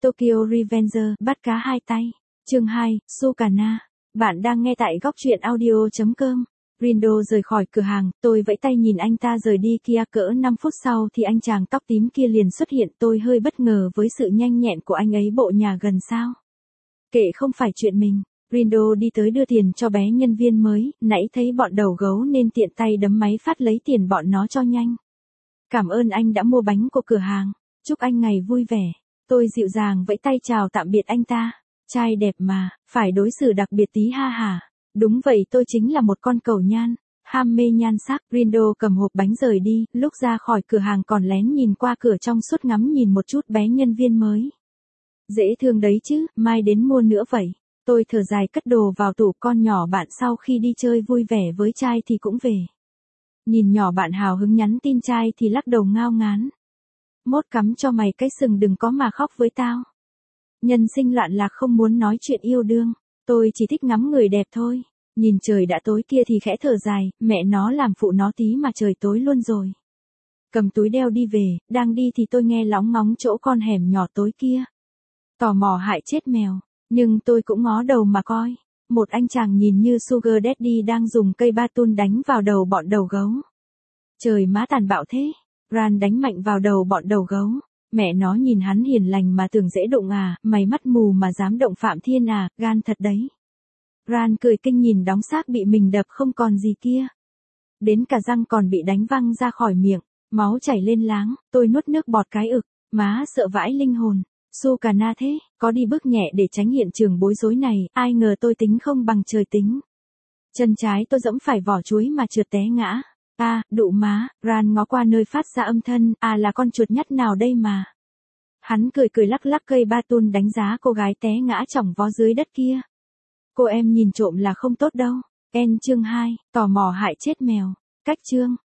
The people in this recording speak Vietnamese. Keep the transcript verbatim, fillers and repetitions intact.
Tokyo Revenger, bắt cá hai tay. Chương hai, Sukana. Bạn đang nghe tại góc truyện audio chấm com. Rindo rời khỏi cửa hàng, tôi vẫy tay nhìn anh ta rời đi kia, cỡ năm phút sau thì anh chàng tóc tím kia liền xuất hiện, tôi hơi bất ngờ với sự nhanh nhẹn của anh ấy, bộ nhà gần sao. Kệ, không phải chuyện mình. Rindo đi tới đưa tiền cho bé nhân viên mới, nãy thấy bọn đầu gấu nên tiện tay đấm máy phát lấy tiền bọn nó cho nhanh. Cảm ơn anh đã mua bánh của cửa hàng, chúc anh ngày vui vẻ. Tôi dịu dàng vẫy tay chào tạm biệt anh ta. Trai đẹp mà, phải đối xử đặc biệt tí ha hả. Đúng vậy, tôi chính là một con cầu nhan, ham mê nhan sắc. Rindo cầm hộp bánh rời đi, lúc ra khỏi cửa hàng còn lén nhìn qua cửa trong suốt ngắm nhìn một chút bé nhân viên mới. Dễ thương đấy chứ, mai đến mua nữa vậy. Tôi thở dài cất đồ vào tủ, con nhỏ bạn sau khi đi chơi vui vẻ với trai thì cũng về. Nhìn nhỏ bạn hào hứng nhắn tin trai thì lắc đầu ngao ngán. Mốt cắm cho mày cái sừng, đừng có mà khóc với tao. Nhân sinh loạn lạc không muốn nói chuyện yêu đương, tôi chỉ thích ngắm người đẹp thôi. Nhìn trời đã tối kia thì khẽ thở dài, mẹ nó làm phụ nó tí mà trời tối luôn rồi. Cầm túi đeo đi về, đang đi thì tôi nghe lóng ngóng chỗ con hẻm nhỏ tối kia. Tò mò hại chết mèo, nhưng tôi cũng ngó đầu mà coi. Một anh chàng nhìn như Sugar Daddy đang dùng cây ba tun đánh vào đầu bọn đầu gấu. Trời má, tàn bạo thế. Ran đánh mạnh vào đầu bọn đầu gấu. Mẹ nó, nhìn hắn hiền lành mà tưởng dễ đụng à, mày mắt mù mà dám động Phạm Thiên à, gan thật đấy. Ran cười kinh nhìn đống xác bị mình đập không còn gì kia. Đến cả răng còn bị đánh văng ra khỏi miệng, máu chảy lên láng, tôi nuốt nước bọt cái ực, má sợ vãi linh hồn. Sukana thế, có đi bước nhẹ để tránh hiện trường bối rối này, ai ngờ tôi tính không bằng trời tính. Chân trái tôi dẫm phải vỏ chuối mà trượt té ngã. A, à, đụ má. Ran ngó qua nơi phát ra âm thanh, à là con chuột nhắt nào đây mà. Hắn cười cười lắc lắc cây ba tun đánh giá cô gái té ngã chỏng vó dưới đất kia. Cô em nhìn trộm là không tốt đâu. En chương hai, tò mò hại chết mèo. Cách chương.